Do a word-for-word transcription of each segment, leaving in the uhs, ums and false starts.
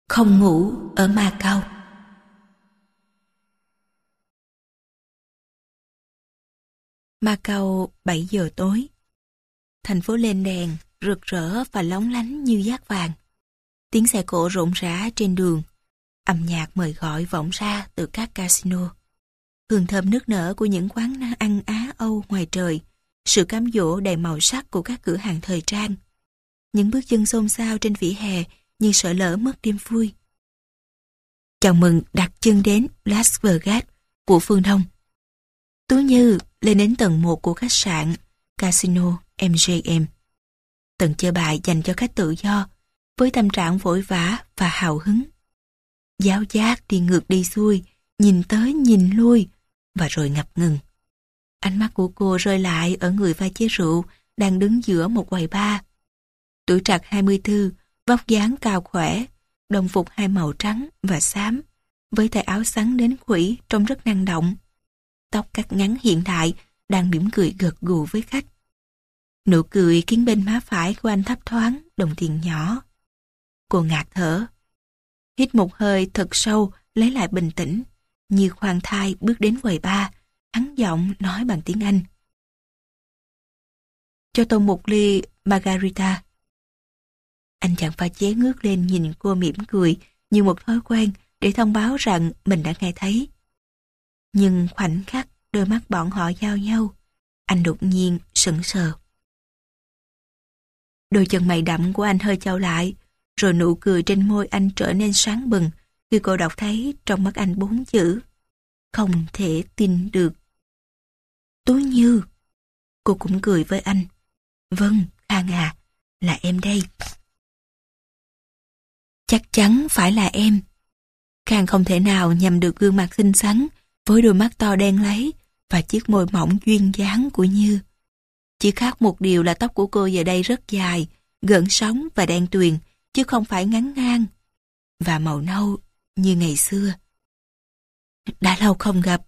Không ngủ ở Macau. Macau, bảy giờ tối. Thành phố lên đèn, rực rỡ và lóng lánh như dát vàng. Tiếng xe cộ rộn rã trên đường. Âm nhạc mời gọi vọng ra từ các casino. Hương thơm nức nở của những quán ăn Á Âu ngoài trời. Sự cám dỗ đầy màu sắc của các cửa hàng thời trang. Những bước chân xôn xao trên vỉa hè như sợ lỡ mất đêm vui. Chào mừng đặt chân đến Las Vegas của phương Đông. Tú Như lên đến tầng một của khách sạn Casino em giê em. Tầng chơi bài dành cho khách tự do, với tâm trạng vội vã và hào hứng. Giáo giác đi ngược đi xuôi, nhìn tới nhìn lui, và rồi ngập ngừng. Ánh mắt của cô rơi lại ở người pha chế rượu đang đứng giữa một quầy bar. Tuổi trạc hai mươi tư, vóc dáng cao khỏe, đồng phục hai màu trắng và xám, với tay áo xắn đến khuỷu trông rất năng động. Tóc cắt ngắn hiện đại, đang mỉm cười gật gù với khách. Nụ cười khiến bên má phải của anh thấp thoáng, đồng tiền nhỏ. Cô ngạt thở. Hít một hơi thật sâu, lấy lại bình tĩnh. Như khoan thai bước đến quầy bar, hắn giọng nói bằng tiếng Anh. Cho tôi một ly margarita. Anh chàng pha chế ngước lên nhìn cô mỉm cười như một thói quen để thông báo rằng mình đã nghe thấy. Nhưng khoảnh khắc đôi mắt bọn họ giao nhau, anh đột nhiên sững sờ. Đôi chân mày đậm của anh hơi chau lại, rồi nụ cười trên môi anh trở nên sáng bừng khi cô đọc thấy trong mắt anh bốn chữ: không thể tin được. Tú Như. Cô cũng cười với anh. Vâng, Khang à, là em đây. Chắc chắn phải là em. Khang không thể nào nhầm được gương mặt xinh xắn với đôi mắt to đen láy và chiếc môi mỏng duyên dáng của Như. Chỉ khác một điều là tóc của cô giờ đây rất dài, gợn sóng và đen tuyền, chứ không phải ngắn ngang, và màu nâu như ngày xưa. Đã lâu không gặp.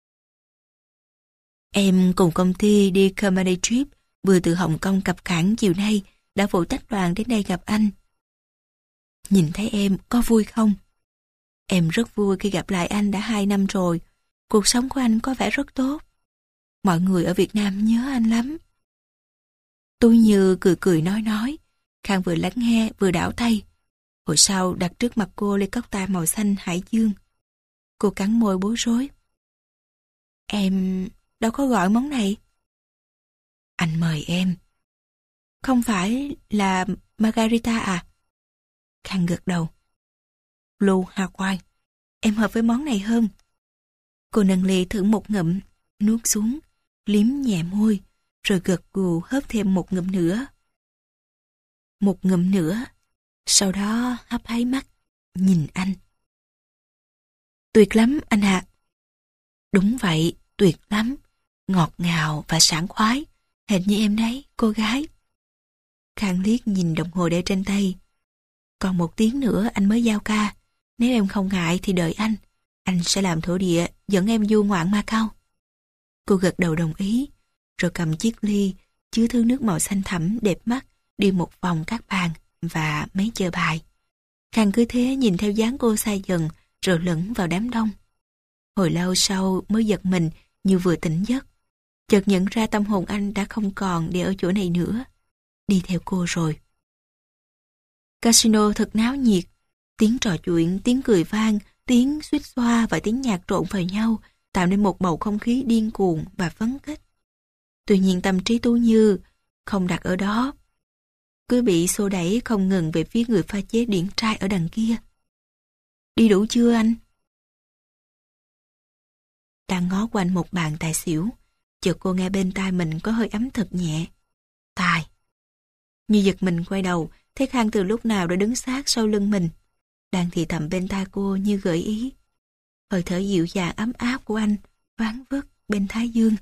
Em cùng công ty đi comedy trip vừa từ Hồng Kông cập cảng chiều nay đã vội tách đoàn đến đây gặp anh. Nhìn thấy em có vui không? Em rất vui khi gặp lại anh đã hai năm rồi. Cuộc sống của anh có vẻ rất tốt. Mọi người ở Việt Nam nhớ anh lắm. Tú Như cười cười nói nói. Khang vừa lắng nghe vừa đảo tay. Hồi sau đặt trước mặt cô ly cốc ta màu xanh hải dương. Cô cắn môi bối rối. Em đâu có gọi món này. Anh mời em. Không phải là margarita à? Khang gật đầu. Blue Hawaii, em hợp với món này hơn. Cô nâng ly thử một ngụm, nuốt xuống, liếm nhẹ môi, rồi gật gù hớp thêm một ngụm nữa. Một ngụm nữa, sau đó hấp háy mắt, nhìn anh. Tuyệt lắm anh ạ. Đúng vậy, tuyệt lắm, ngọt ngào và sảng khoái, hệt như em đấy, cô gái. Khang liếc nhìn đồng hồ để trên tay. Còn một tiếng nữa anh mới giao ca. Nếu em không ngại thì đợi anh. Anh sẽ làm thổ địa dẫn em du ngoạn Macau. Cô gật đầu đồng ý, rồi cầm chiếc ly chứa thứ nước màu xanh thẳm đẹp mắt đi một vòng các bàn và mấy chơi bài. Khang cứ thế nhìn theo dáng cô xa dần rồi lẫn vào đám đông. Hồi lâu sau mới giật mình như vừa tỉnh giấc. Chợt nhận ra tâm hồn anh đã không còn để ở chỗ này nữa. Đi theo cô rồi. Casino thật náo nhiệt. Tiếng trò chuyện, tiếng cười vang, tiếng xuýt xoa và tiếng nhạc trộn vào nhau tạo nên một bầu không khí điên cuồng và phấn khích. Tuy nhiên tâm trí Tú Như không đặt ở đó. Cứ bị xô đẩy không ngừng về phía người pha chế điển trai ở đằng kia. Đi đủ chưa anh? Đang ngó quanh một bàn tài xỉu, chợt cô nghe bên tai mình có hơi ấm thật nhẹ. Tài. Như giật mình quay đầu, thấy Khang từ lúc nào đã đứng sát sau lưng mình, đang thì thầm bên tai cô như gợi ý. Hơi thở dịu dàng ấm áp của anh ván vất bên thái dương.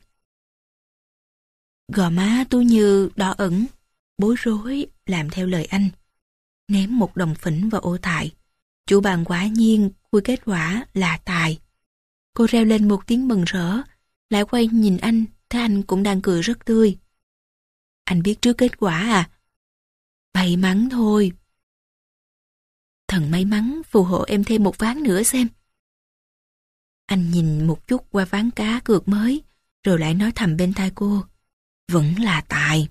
Gò má Tú Như đỏ ửng, bối rối làm theo lời anh. Ném một đồng phỉnh vào ô tài. Chủ bàn quả nhiên khui kết quả là tài. Cô reo lên một tiếng mừng rỡ, lại quay nhìn anh, thấy anh cũng đang cười rất tươi. Anh biết trước kết quả à? May mắn thôi. Thần may mắn phù hộ em thêm một ván nữa xem. Anh nhìn một chút qua ván cá cược mới, rồi lại nói thầm bên tai cô. Vẫn là tài.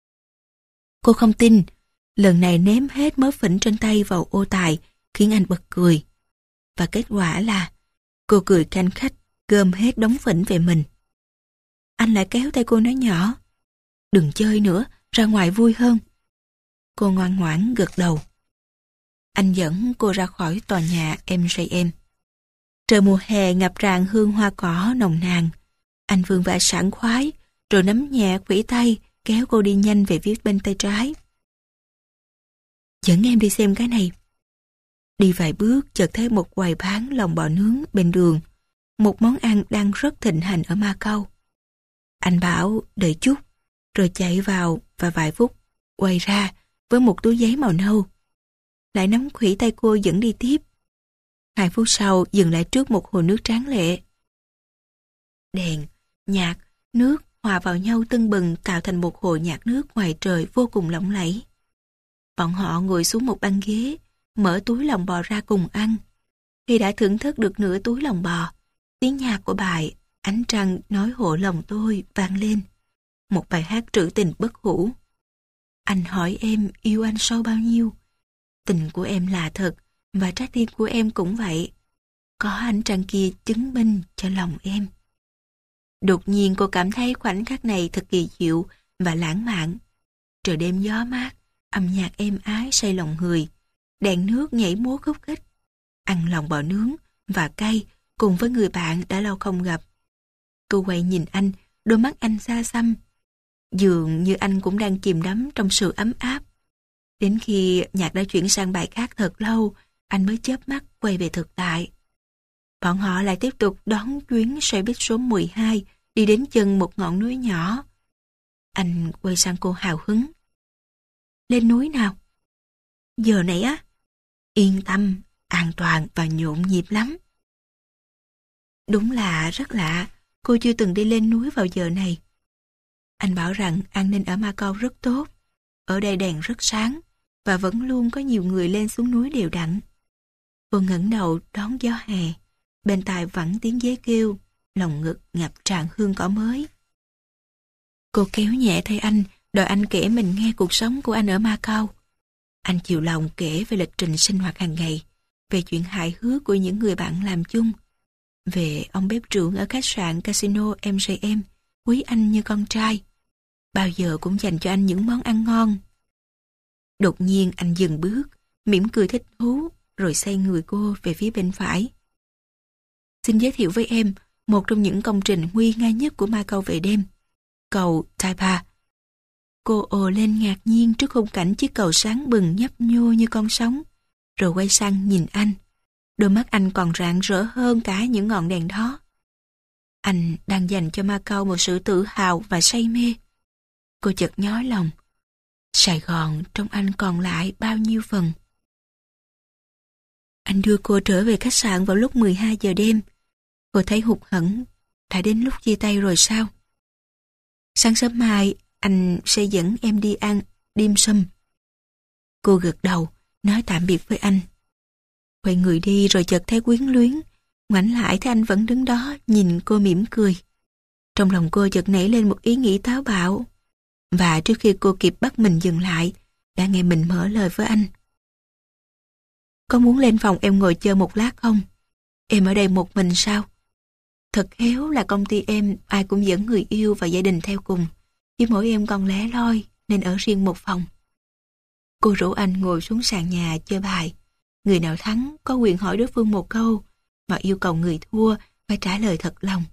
Cô không tin, lần này ném hết mớ phỉnh trên tay vào ô tài, khiến anh bật cười. Và kết quả là, cô cười khanh khách, gom hết đống phỉnh về mình. Anh lại kéo tay cô nói nhỏ. Đừng chơi nữa, ra ngoài vui hơn. Cô ngoan ngoãn gật đầu. Anh dẫn cô ra khỏi tòa nhà em gi em. Trời mùa hè ngập tràn hương hoa cỏ nồng nàn. Anh vương vãi sảng khoái, rồi nắm nhẹ khuỷu tay, kéo cô đi nhanh về phía bên tay trái. Dẫn em đi xem cái này. Đi vài bước chợt thấy một quầy bán lòng bò nướng bên đường, một món ăn đang rất thịnh hành ở Macau. Anh bảo đợi chút, rồi chạy vào và vài phút quay ra với một túi giấy màu nâu. Lại nắm khuỷu tay cô dẫn đi tiếp. Hai phút sau dừng lại trước một hồ nước tráng lệ. Đèn, nhạc, nước hòa vào nhau tưng bừng tạo thành một hồ nhạc nước ngoài trời vô cùng lộng lẫy. Bọn họ ngồi xuống một băng ghế, mở túi lòng bò ra cùng ăn. Khi đã thưởng thức được nửa túi lòng bò, tiếng nhạc của bài Ánh trăng nói hộ lòng tôi vang lên. Một bài hát trữ tình bất hủ. Anh hỏi em yêu anh sâu bao nhiêu. Tình của em là thật, và trái tim của em cũng vậy. Có ánh trăng kia chứng minh cho lòng em. Đột nhiên cô cảm thấy khoảnh khắc này thật kỳ diệu và lãng mạn. Trời đêm gió mát, âm nhạc êm ái say lòng người. Đèn nước nhảy múa khúc khích. Ăn lòng bò nướng và cay cùng với người bạn đã lâu không gặp. Cô quay nhìn anh, đôi mắt anh xa xăm. Dường như anh cũng đang chìm đắm trong sự ấm áp. Đến khi nhạc đã chuyển sang bài khác thật lâu, anh mới chớp mắt quay về thực tại. Bọn họ lại tiếp tục đón chuyến xe buýt số mười hai đi đến chân một ngọn núi nhỏ. Anh quay sang cô hào hứng. Lên núi nào? Giờ này á? Yên tâm, an toàn và nhộn nhịp lắm. Đúng là rất lạ, cô chưa từng đi lên núi vào giờ này. Anh bảo rằng an ninh ở Macau rất tốt. Ở đây đèn rất sáng và vẫn luôn có nhiều người lên xuống núi đều đặn. Cô ngẩng đầu đón gió hè, bên tai vẳng tiếng dế kêu, lòng ngực ngập tràn hương cỏ mới. Cô kéo nhẹ tay anh, đòi anh kể mình nghe cuộc sống của anh ở Macau. Anh chiều lòng kể về lịch trình sinh hoạt hàng ngày, về chuyện hài hước của những người bạn làm chung, về ông bếp trưởng ở khách sạn Casino em gi em, quý anh như con trai. Bao giờ cũng dành cho anh những món ăn ngon. Đột nhiên anh dừng bước, mỉm cười thích thú, rồi xoay người cô về phía bên phải. Xin giới thiệu với em một trong những công trình nguy nga nhất của Macau về đêm, cầu Taipa. Cô ồ lên ngạc nhiên trước khung cảnh chiếc cầu sáng bừng nhấp nhô như con sóng, rồi quay sang nhìn anh. Đôi mắt anh còn rạng rỡ hơn cả những ngọn đèn đó. Anh đang dành cho Macau một sự tự hào và say mê. Cô chợt nhói lòng. Sài Gòn trong anh còn lại bao nhiêu phần? Anh đưa cô trở về khách sạn vào lúc mười hai giờ đêm. Cô thấy hụt hẫng. Đã đến lúc chia tay rồi sao? Sáng sớm mai anh sẽ dẫn em đi ăn dim sum. Cô gật đầu, nói tạm biệt với anh. Quay người đi rồi chợt thấy quyến luyến. Ngoảnh lại thấy anh vẫn đứng đó nhìn cô mỉm cười. Trong lòng cô chợt nảy lên một ý nghĩ táo bạo. Và trước khi cô kịp bắt mình dừng lại, đã nghe mình mở lời với anh. Có muốn lên phòng em ngồi chơi một lát không? Em ở đây một mình sao? Thật khéo là công ty em ai cũng dẫn người yêu và gia đình theo cùng. Chỉ mỗi em còn lẻ loi nên ở riêng một phòng. Cô rủ anh ngồi xuống sàn nhà chơi bài. Người nào thắng có quyền hỏi đối phương một câu, mà yêu cầu người thua phải trả lời thật lòng.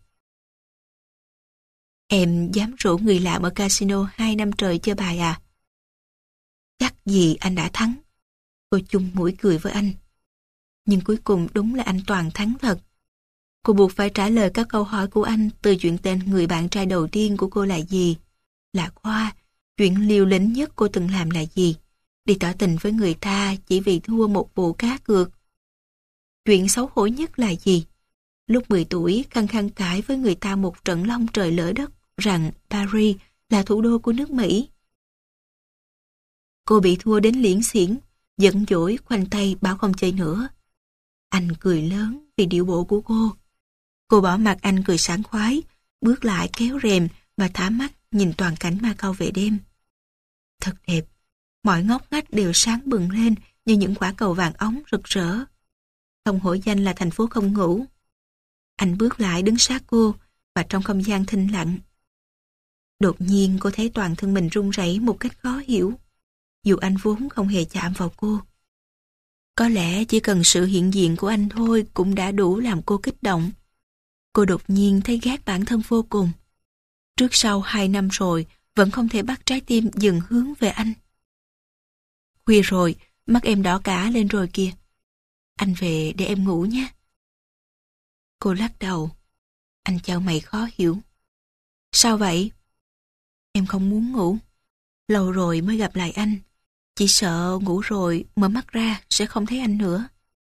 Em dám rủ người lạ ở casino hai năm trời chơi bài à? Chắc gì anh đã thắng. Cô chung mũi cười với anh. Nhưng cuối cùng đúng là anh toàn thắng thật. Cô buộc phải trả lời các câu hỏi của anh, từ chuyện tên người bạn trai đầu tiên của cô là gì, là Khoa, chuyện liều lĩnh nhất cô từng làm là gì, đi tỏ tình với người ta chỉ vì thua một vụ cá cược. Chuyện xấu hổ nhất là gì? Lúc mười tuổi khăng khăng cãi với người ta một trận long trời lỡ đất rằng Paris là thủ đô của nước Mỹ. Cô bị thua đến liễn xiển giận dỗi khoanh tay bảo không chơi nữa. Anh cười lớn vì điệu bộ của cô. Cô bỏ mặc anh cười sảng khoái, bước lại kéo rèm và thả mắt nhìn toàn cảnh Macau về đêm. Thật đẹp, mọi ngóc ngách đều sáng bừng lên như những quả cầu vàng óng rực rỡ. Không hổ danh là thành phố không ngủ. Anh bước lại đứng sát cô và trong không gian thinh lặng. Đột nhiên cô thấy toàn thân mình run rẩy một cách khó hiểu, dù anh vốn không hề chạm vào cô. Có lẽ chỉ cần sự hiện diện của anh thôi cũng đã đủ làm cô kích động. Cô đột nhiên thấy ghét bản thân vô cùng. Trước sau hai năm rồi vẫn không thể bắt trái tim dừng hướng về anh. Khuya rồi, mắt em đỏ cả lên rồi kìa. Anh về để em ngủ nhé. Cô lắc đầu. Anh chau mày khó hiểu. Sao vậy? Em không muốn ngủ. Lâu rồi mới gặp lại anh. Chỉ sợ ngủ rồi mở mắt ra sẽ không thấy anh nữa.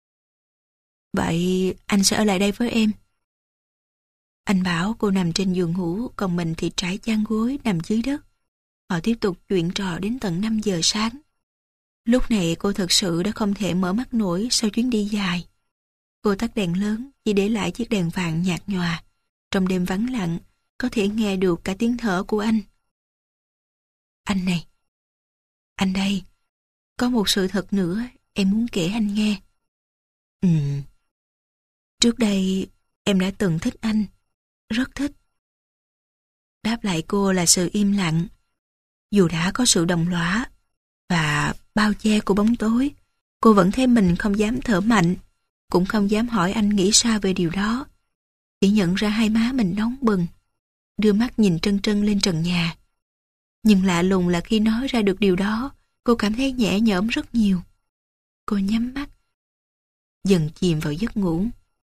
Vậy anh sẽ ở lại đây với em. Anh bảo cô nằm trên giường ngủ, còn mình thì trải chăn gối nằm dưới đất. Họ tiếp tục chuyện trò đến tận năm giờ sáng. Lúc này cô thật sự đã không thể mở mắt nổi sau chuyến đi dài. Cô tắt đèn lớn, chỉ để lại chiếc đèn vàng nhạt nhòa. Trong đêm vắng lặng, có thể nghe được cả tiếng thở của anh. Anh này, anh đây, có một sự thật nữa em muốn kể anh nghe. Ừ. Trước đây em đã từng thích anh, rất thích. Đáp lại cô là sự im lặng. Dù đã có sự đồng lõa và bao che của bóng tối, cô vẫn thấy mình không dám thở mạnh, cũng không dám hỏi anh nghĩ sao về điều đó. Chỉ nhận ra hai má mình nóng bừng, đưa mắt nhìn trân trân lên trần nhà. Nhưng lạ lùng là khi nói ra được điều đó, cô cảm thấy nhẹ nhõm rất nhiều. Cô nhắm mắt, dần chìm vào giấc ngủ.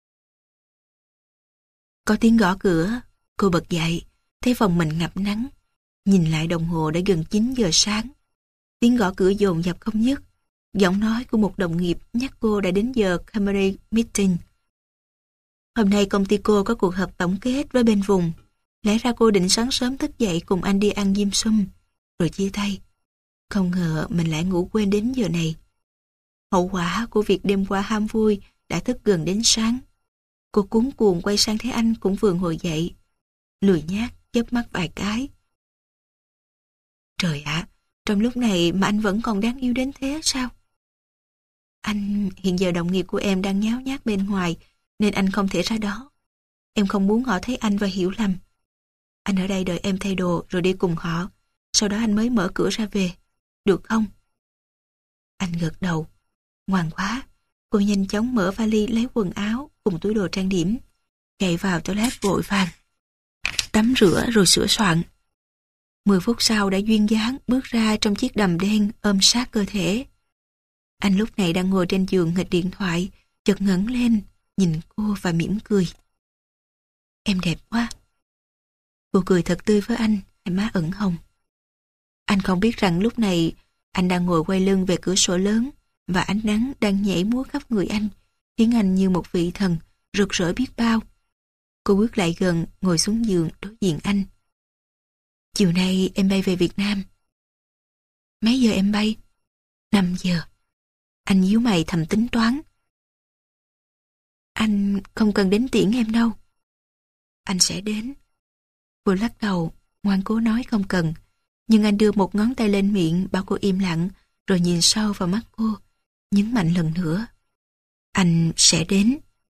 Có tiếng gõ cửa, cô bật dậy, thấy phòng mình ngập nắng. Nhìn lại đồng hồ đã gần chín giờ sáng. Tiếng gõ cửa dồn dập không dứt. Giọng nói của một đồng nghiệp nhắc cô đã đến giờ company meeting. Hôm nay công ty cô có cuộc họp tổng kết với bên vùng. Lẽ ra cô định sáng sớm thức dậy cùng anh đi ăn diêm sum, rồi chia tay. Không ngờ mình lại ngủ quên đến giờ này. Hậu quả của việc đêm qua ham vui đã thức gần đến sáng. Cô cuống cuồng quay sang thấy anh cũng vừa ngồi dậy. Lười nhác chớp mắt vài cái. Trời ạ, trong lúc này mà anh vẫn còn đáng yêu đến thế sao? Anh, hiện giờ đồng nghiệp của em đang nháo nhác bên ngoài, nên anh không thể ra đó. Em không muốn họ thấy anh và hiểu lầm. Anh ở đây đợi em thay đồ rồi đi cùng họ. Sau đó anh mới mở cửa ra về. Được không? Anh gật đầu. Ngoan quá. Cô nhanh chóng mở vali lấy quần áo cùng túi đồ trang điểm. Chạy vào toilet vội vàng. Tắm rửa rồi sửa soạn. Mười phút sau đã duyên dáng bước ra trong chiếc đầm đen ôm sát cơ thể. Anh lúc này đang ngồi trên giường nghịch điện thoại, chợt ngẩng lên, nhìn cô và mỉm cười. Em đẹp quá. Cô cười thật tươi với anh, hai má ửng hồng. Anh không biết rằng lúc này anh đang ngồi quay lưng về cửa sổ lớn và ánh nắng đang nhảy múa khắp người anh, khiến anh như một vị thần, rực rỡ biết bao. Cô bước lại gần, ngồi xuống giường đối diện anh. Chiều nay em bay về Việt Nam. Mấy giờ em bay? Năm giờ. Anh nhíu mày thầm tính toán. Anh không cần đến tiễn em đâu. Anh sẽ đến. Cô lắc đầu, ngoan cố nói không cần. Nhưng anh đưa một ngón tay lên miệng bảo cô im lặng, rồi nhìn sâu vào mắt cô, nhấn mạnh lần nữa. Anh sẽ đến.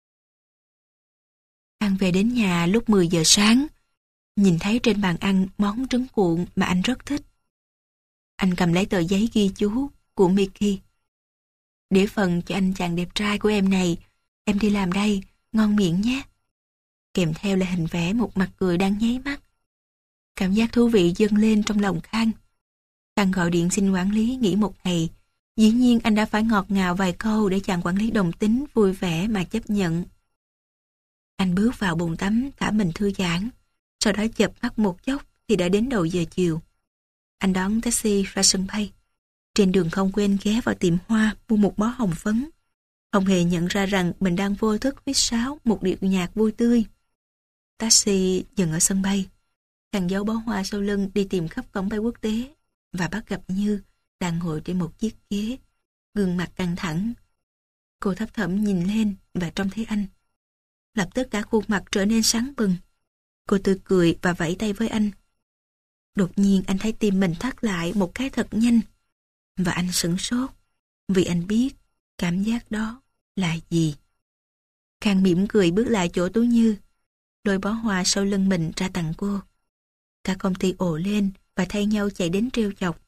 Anh về đến nhà lúc mười giờ sáng, nhìn thấy trên bàn ăn món trứng cuộn mà anh rất thích. Anh cầm lấy tờ giấy ghi chú của Mickey. Để phần cho anh chàng đẹp trai của em này, em đi làm đây, ngon miệng nhé. Kèm theo là hình vẽ một mặt cười đang nháy mắt. Cảm giác thú vị dâng lên trong lòng Khang. Khang gọi điện xin quản lý nghỉ một ngày. Dĩ nhiên anh đã phải ngọt ngào vài câu để chàng quản lý đồng tính vui vẻ mà chấp nhận. Anh bước vào bồn tắm thả mình thư giãn, sau đó chợp mắt một chốc thì đã đến đầu giờ chiều. Anh đón taxi ra sân bay. Trên đường không quên ghé vào tiệm hoa mua một bó hồng phấn. Không hề nhận ra rằng mình đang vô thức huýt sáo một điệu nhạc vui tươi. Taxi dừng ở sân bay. Khang giấu bó hoa sau lưng đi tìm khắp cổng bay quốc tế và bắt gặp Như đang ngồi trên một chiếc ghế. gương mặt căng thẳng. Cô thấp thỏm nhìn lên và trông thấy anh. Lập tức cả khuôn mặt trở nên sáng bừng. Cô tươi cười và vẫy tay với anh. Đột nhiên anh thấy tim mình thắt lại một cái thật nhanh. Và anh sửng sốt, vì anh biết cảm giác đó là gì. Khang mỉm cười bước lại chỗ Tú Như, đôi bó hoa sau lưng mình ra tặng cô. Cả công ty ồ lên và thay nhau chạy đến trêu chọc.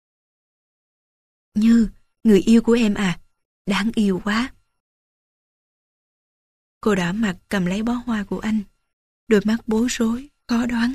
Như, người yêu của em à, đáng yêu quá. Cô đỏ mặt cầm lấy bó hoa của anh, đôi mắt bối rối, khó đoán.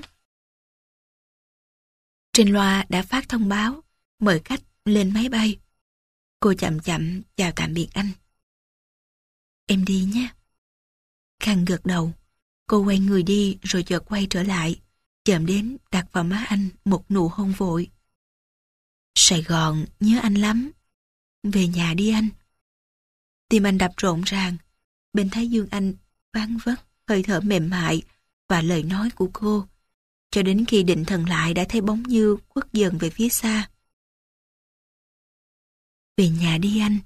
Trên loa đã phát thông báo, mời khách lên máy bay. Cô chậm chậm chào tạm biệt anh. Em đi nhé. Khang gật đầu. Cô quay người đi rồi chợt quay trở lại, chạm đến đặt vào má anh một nụ hôn vội. Sài Gòn nhớ anh lắm. Về nhà đi anh. Tim anh đập rộn ràng. Bên thái dương anh ván vất, hơi thở mềm mại và lời nói của cô. Cho đến khi định thần lại đã thấy bóng Như khuất dần về phía xa. Về nhà đi anh.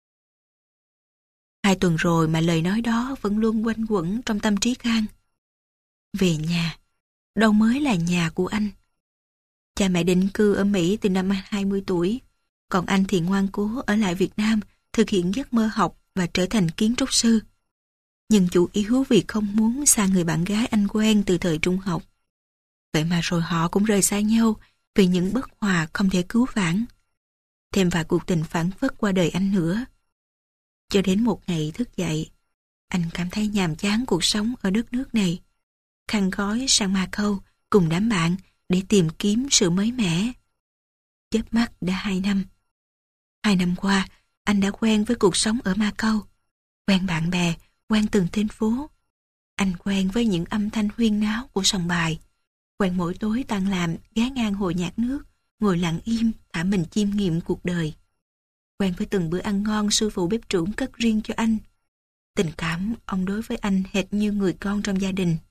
Hai tuần rồi mà lời nói đó vẫn luôn quanh quẩn trong tâm trí Khang. Về nhà, đâu mới là nhà của anh. Cha mẹ định cư ở Mỹ từ năm hai mươi tuổi, còn anh thì ngoan cố ở lại Việt Nam thực hiện giấc mơ học và trở thành kiến trúc sư. Nhưng chủ yếu vì không muốn xa người bạn gái anh quen từ thời trung học. Vậy mà rồi họ cũng rời xa nhau vì những bất hòa không thể cứu vãn. Thêm vài cuộc tình phản phất qua đời anh nữa. Cho đến một ngày thức dậy, anh cảm thấy nhàm chán cuộc sống ở đất nước này. Khăn gói sang Macau cùng đám bạn để tìm kiếm sự mới mẻ. Chớp mắt đã hai năm. Hai năm qua, anh đã quen với cuộc sống ở Macau. Quen bạn bè, quen từng tên phố. Anh quen với những âm thanh huyên náo của sòng bài. Quen mỗi tối tan làm, ghé ngang hồ nhạc nước, ngồi lặng im, thả mình chiêm nghiệm cuộc đời. Quen với từng bữa ăn ngon sư phụ bếp trưởng cất riêng cho anh. Tình cảm ông đối với anh hệt như người con trong gia đình.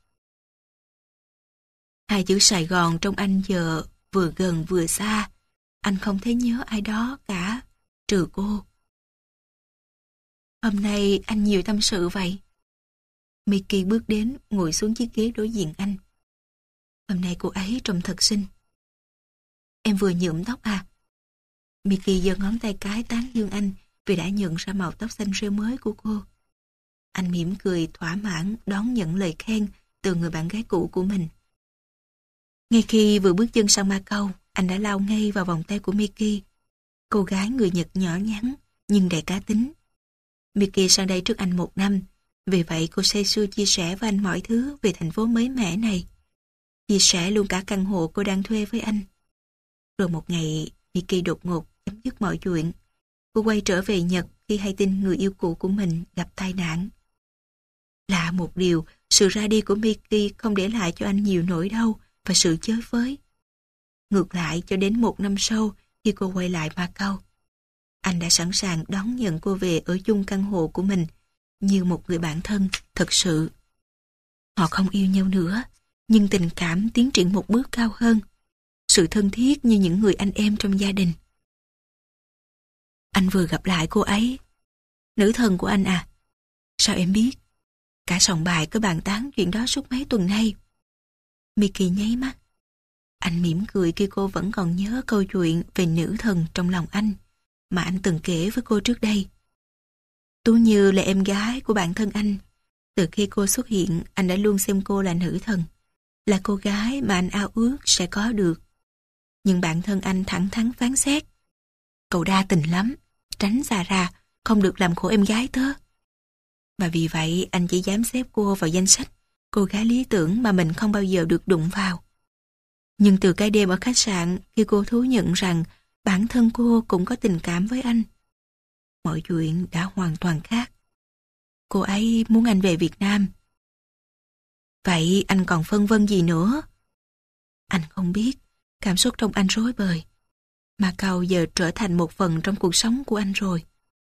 Hai chữ Sài Gòn trong anh giờ vừa gần vừa xa. Anh không thấy nhớ ai đó cả, trừ cô. Hôm nay anh nhiều tâm sự vậy. Mickey bước đến ngồi xuống chiếc ghế đối diện anh. Hôm nay cô ấy trông thật xinh. Em vừa nhuộm tóc à? Mickey giơ ngón tay cái tán dương anh vì đã nhận ra màu tóc xanh rêu mới của cô. Anh mỉm cười thỏa mãn đón nhận lời khen từ người bạn gái cũ của mình. Ngay khi vừa bước chân sang Macau, anh đã lao ngay vào vòng tay của Mickey. Cô gái người Nhật nhỏ nhắn nhưng đầy cá tính. Mickey sang đây trước anh một năm, vì vậy cô say sưa chia sẻ với anh mọi thứ về thành phố mới mẻ này. Chia sẻ luôn cả căn hộ cô đang thuê với anh. Rồi một ngày, Mickey đột ngột chấm dứt mọi chuyện. Cô quay trở về Nhật khi hay tin người yêu cũ của mình gặp tai nạn. Lạ một điều, sự ra đi của Mickey không để lại cho anh nhiều nỗi đau và sự chới với. Ngược lại, cho đến một năm sau, khi cô quay lại Macau, anh đã sẵn sàng đón nhận cô về ở chung căn hộ của mình như một người bạn thân thật sự. Họ không yêu nhau nữa, nhưng tình cảm tiến triển một bước cao hơn. Sự thân thiết như những người anh em trong gia đình. Anh vừa gặp lại cô ấy. Nữ thần của anh à? Sao em biết? Cả sòng bài cứ bàn tán chuyện đó suốt mấy tuần nay. Mickey nháy mắt. Anh mỉm cười khi cô vẫn còn nhớ câu chuyện về nữ thần trong lòng anh mà anh từng kể với cô trước đây. Tú Như là em gái của bạn thân anh. Từ khi cô xuất hiện, anh đã luôn xem cô là nữ thần, là cô gái mà anh ao ước sẽ có được. Nhưng bạn thân anh thẳng thắn phán xét. Cậu đa tình lắm, tránh xa ra, không được làm khổ em gái tớ. Và vì vậy anh chỉ dám xếp cô vào danh sách cô gái lý tưởng mà mình không bao giờ được đụng vào. Nhưng từ cái đêm ở khách sạn, khi cô thú nhận rằng bản thân cô cũng có tình cảm với anh, mọi chuyện đã hoàn toàn khác. Cô ấy muốn anh về Việt Nam. Vậy anh còn phân vân gì nữa? Anh không biết, cảm xúc trong anh rối bời. Macau giờ trở thành một phần trong cuộc sống của anh rồi.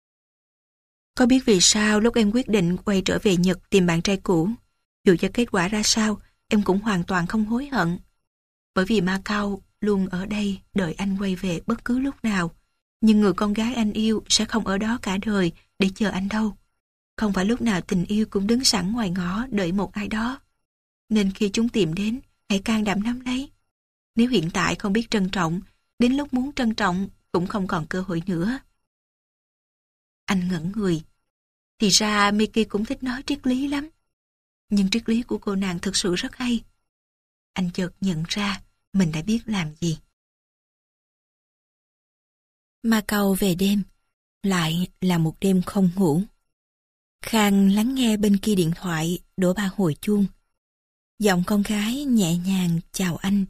Có biết vì sao lúc em quyết định quay trở về Nhật tìm bạn trai cũ, dù cho kết quả ra sao, em cũng hoàn toàn không hối hận. Bởi vì Macau luôn ở đây đợi anh quay về bất cứ lúc nào, Nhưng người con gái anh yêu sẽ không ở đó cả đời để chờ anh đâu. Không phải lúc nào tình yêu cũng đứng sẵn ngoài ngõ đợi một ai đó. Nên khi chúng tìm đến, hãy can đảm nắm lấy. Nếu hiện tại không biết trân trọng, đến lúc muốn trân trọng cũng không còn cơ hội nữa. Anh ngẩn người. Thì ra Mickey cũng thích nói triết lý lắm. Nhưng triết lý của cô nàng thực sự rất hay. Anh chợt nhận ra mình đã biết làm gì. Macau về đêm, lại là một đêm không ngủ. Khang lắng nghe bên kia điện thoại đổ ba hồi chuông. Giọng con gái nhẹ nhàng chào anh.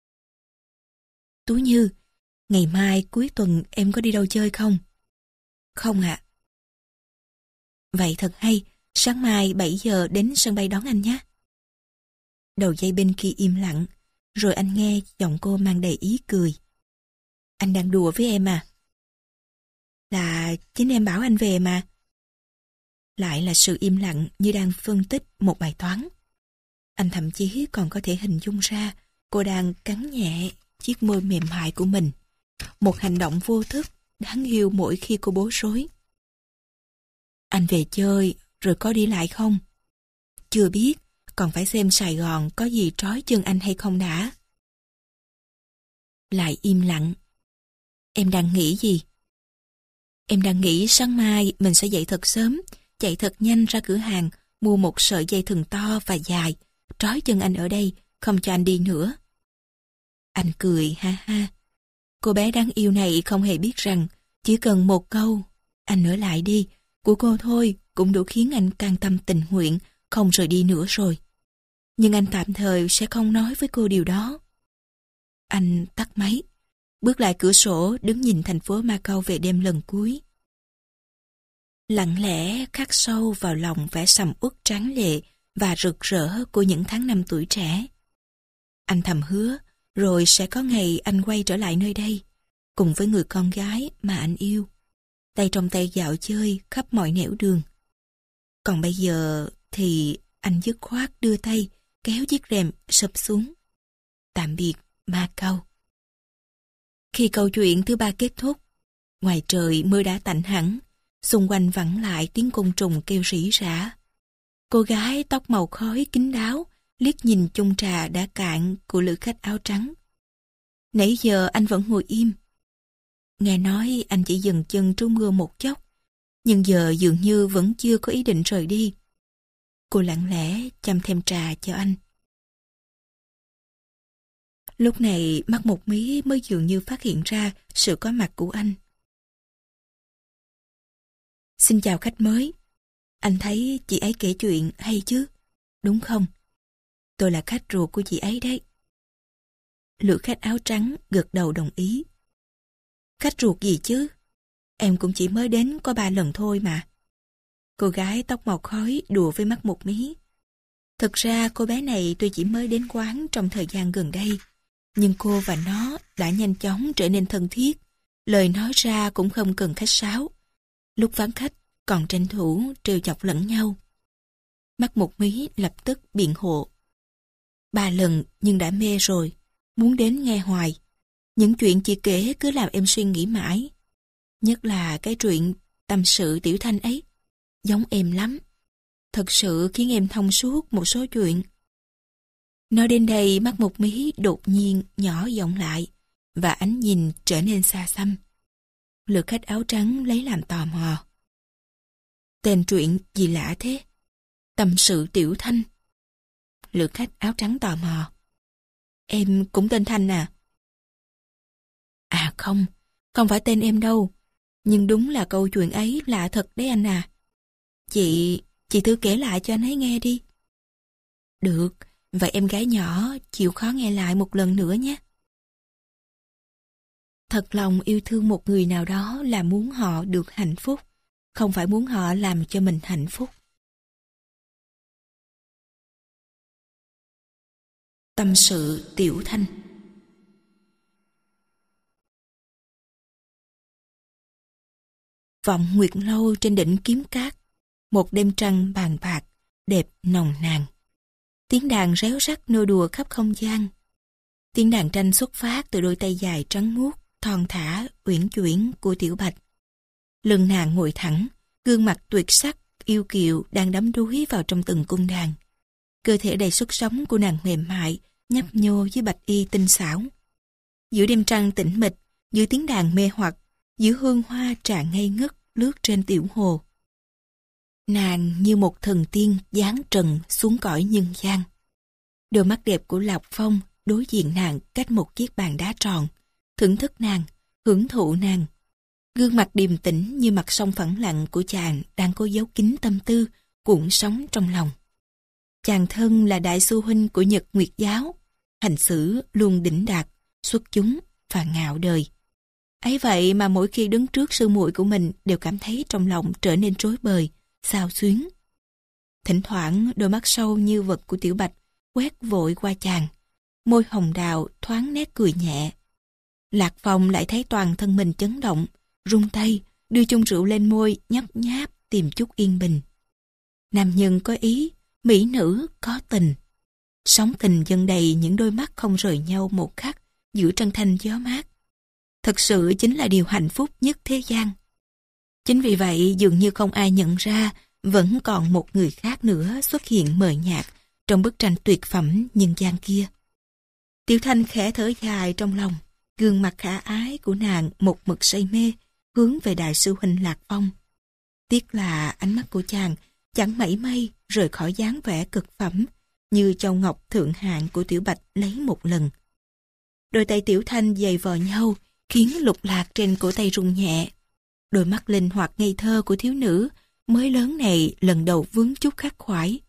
Tú Như, ngày mai cuối tuần em có đi đâu chơi không? Không ạ. Vậy thật hay, sáng mai bảy giờ đến sân bay đón anh nhé. Đầu dây bên kia im lặng, rồi anh nghe giọng cô mang đầy ý cười. Anh đang đùa với em à? Là chính em bảo anh về mà. Lại là sự im lặng như đang phân tích một bài toán. Anh thậm chí còn có thể hình dung ra cô đang cắn nhẹ chiếc môi mềm mại của mình. Một hành động vô thức, đáng yêu mỗi khi cô bối rối. Anh về chơi, rồi có đi lại không? Chưa biết, còn phải xem Sài Gòn có gì trói chân anh hay không đã. Lại im lặng. Em đang nghĩ gì? Em đang nghĩ sáng mai mình sẽ dậy thật sớm, chạy thật nhanh ra cửa hàng, mua một sợi dây thừng to và dài, trói chân anh ở đây, không cho anh đi nữa. Anh cười ha ha. Cô bé đáng yêu này không hề biết rằng chỉ cần một câu, anh ở lại đi, của cô thôi cũng đủ khiến anh can tâm tình nguyện, không rời đi nữa rồi. Nhưng anh tạm thời sẽ không nói với cô điều đó. Anh tắt máy, bước lại cửa sổ đứng nhìn thành phố Macau về đêm lần cuối. Lặng lẽ khắc sâu vào lòng vẻ sầm uất tráng lệ và rực rỡ của những tháng năm tuổi trẻ. Anh thầm hứa, rồi sẽ có ngày anh quay trở lại nơi đây, cùng với người con gái mà anh yêu, tay trong tay dạo chơi khắp mọi nẻo đường. Còn bây giờ thì anh dứt khoát đưa tay, kéo chiếc rèm sụp xuống. Tạm biệt, Macau. Khi câu chuyện thứ ba kết thúc, ngoài trời mưa đã tạnh hẳn, xung quanh vẳng lại tiếng côn trùng kêu rỉ rả. Cô gái tóc màu khói kín đáo liếc nhìn chung trà đã cạn của lữ khách áo trắng. Nãy giờ anh vẫn ngồi im. Nghe nói anh chỉ dừng chân trú mưa một chốc, nhưng giờ dường như vẫn chưa có ý định rời đi. Cô lặng lẽ chăm thêm trà cho anh. Lúc này mắt một mí mới dường như phát hiện ra sự có mặt của anh. Xin chào khách mới. Anh thấy chị ấy kể chuyện hay chứ, đúng không? Tôi là khách ruột của chị ấy đấy. Lữ khách áo trắng gật đầu đồng ý. Khách ruột gì chứ? Em cũng chỉ mới đến có ba lần thôi mà. Cô gái tóc màu khói đùa với mắt một mí. Thực ra cô bé này tôi chỉ mới đến quán trong thời gian gần đây, nhưng cô và nó đã nhanh chóng trở nên thân thiết. Lời nói ra cũng không cần khách sáo. Lúc vắng khách còn tranh thủ trêu chọc lẫn nhau. Mắt một mí lập tức biện hộ. Ba lần nhưng đã mê rồi, muốn đến nghe hoài. Những chuyện chị kể cứ làm em suy nghĩ mãi. Nhất là cái chuyện tâm sự Tiểu Thanh ấy. Giống em lắm. Thật sự khiến em thông suốt một số chuyện. Nói đến đây mắt một mí đột nhiên nhỏ giọng lại, và ánh nhìn trở nên xa xăm. Lượt khách áo trắng lấy làm tò mò. Tên truyện gì lạ thế? Tâm sự Tiểu Thanh. Lượt khách áo trắng tò mò. Em cũng tên Thanh à? À không, không phải tên em đâu. Nhưng đúng là câu chuyện ấy lạ thật đấy anh à. Chị, chị thử kể lại cho anh ấy nghe đi. Được, vậy em gái nhỏ chịu khó nghe lại một lần nữa nhé. Thật lòng yêu thương một người nào đó là muốn họ được hạnh phúc, không phải muốn họ làm cho mình hạnh phúc. Tâm sự Tiểu Thanh. Vọng nguyệt lâu trên đỉnh Kiếm Cát, một đêm trăng bàn bạc, đẹp nồng nàn. Tiếng đàn réo rắt nô đùa khắp không gian. Tiếng đàn tranh xuất phát từ đôi tay dài trắng muốt, thon thả, uyển chuyển của Tiểu Bạch. Lưng nàng ngồi thẳng, gương mặt tuyệt sắc, yêu kiều đang đắm đuối vào trong từng cung đàn. Cơ thể đầy sức sống của nàng mềm mại, nhấp nhô với bạch y tinh xảo. Giữa đêm trăng tĩnh mịch, giữa tiếng đàn mê hoặc, giữa hương hoa tràn ngây ngất lướt trên tiểu hồ. Nàng như một thần tiên giáng trần xuống cõi nhân gian. Đôi mắt đẹp của Lạc Phong đối diện nàng cách một chiếc bàn đá tròn, thưởng thức nàng, hưởng thụ nàng. Gương mặt điềm tĩnh như mặt sông phẳng lặng của chàng đang cố giấu kín tâm tư, cuộn sóng trong lòng. Chàng thân là đại sư huynh của Nhật Nguyệt giáo, hành xử luôn đỉnh đạt, xuất chúng và ngạo đời. Ấy vậy mà mỗi khi đứng trước sư muội của mình đều cảm thấy trong lòng trở nên rối bời, xao xuyến. Thỉnh thoảng đôi mắt sâu như vực của Tiểu Bạch quét vội qua chàng, môi hồng đào thoáng nét cười nhẹ. Lạc Phong lại thấy toàn thân mình chấn động, run tay, đưa chung rượu lên môi, nhấp nháp tìm chút yên bình. Nam nhân có ý, mỹ nữ có tình. Sóng tình dâng đầy những đôi mắt không rời nhau một khắc giữa trăng thanh gió mát. Thật sự chính là điều hạnh phúc nhất thế gian. Chính vì vậy dường như không ai nhận ra vẫn còn một người khác nữa xuất hiện mờ nhạt trong bức tranh tuyệt phẩm nhân gian kia. Tiểu Thanh khẽ thở dài trong lòng, gương mặt khả ái của nàng một mực say mê hướng về đại sư huynh Lạc Phong. Tiếc là ánh mắt của chàng chẳng mảy may rời khỏi dáng vẻ cực phẩm như châu ngọc thượng hạng của Tiểu Bạch lấy một lần. Đôi tay Tiểu Thanh dày vò nhau khiến lục lạc trên cổ tay rung nhẹ. Đôi mắt linh hoạt ngây thơ của thiếu nữ mới lớn này lần đầu vướng chút khắc khoải.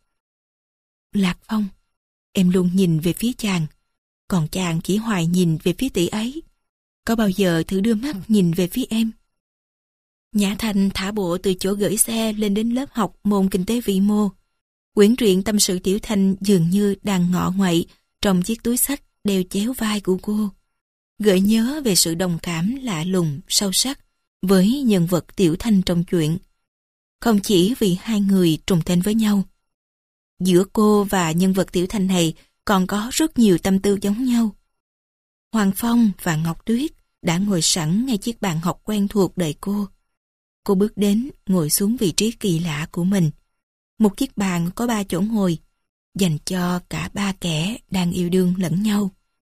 Lạc Phong, em luôn nhìn về phía chàng, còn chàng chỉ hoài nhìn về phía tỷ ấy. Có bao giờ thử đưa mắt nhìn về phía em? Nhã Thanh thả bộ từ chỗ gửi xe lên đến lớp học môn kinh tế vĩ mô. Quyển truyện tâm sự Tiểu Thanh dường như đang ngọ nguậy trong chiếc túi xách đeo chéo vai của cô, gợi nhớ về sự đồng cảm lạ lùng, sâu sắc với nhân vật Tiểu Thanh trong chuyện. Không chỉ vì hai người trùng tên với nhau. Giữa cô và nhân vật Tiểu Thanh này còn có rất nhiều tâm tư giống nhau. Hoàng Phong và Ngọc Tuyết đã ngồi sẵn ngay chiếc bàn học quen thuộc đợi cô. Cô bước đến, ngồi xuống vị trí kỳ lạ của mình. Một chiếc bàn có ba chỗ ngồi, dành cho cả ba kẻ đang yêu đương lẫn nhau.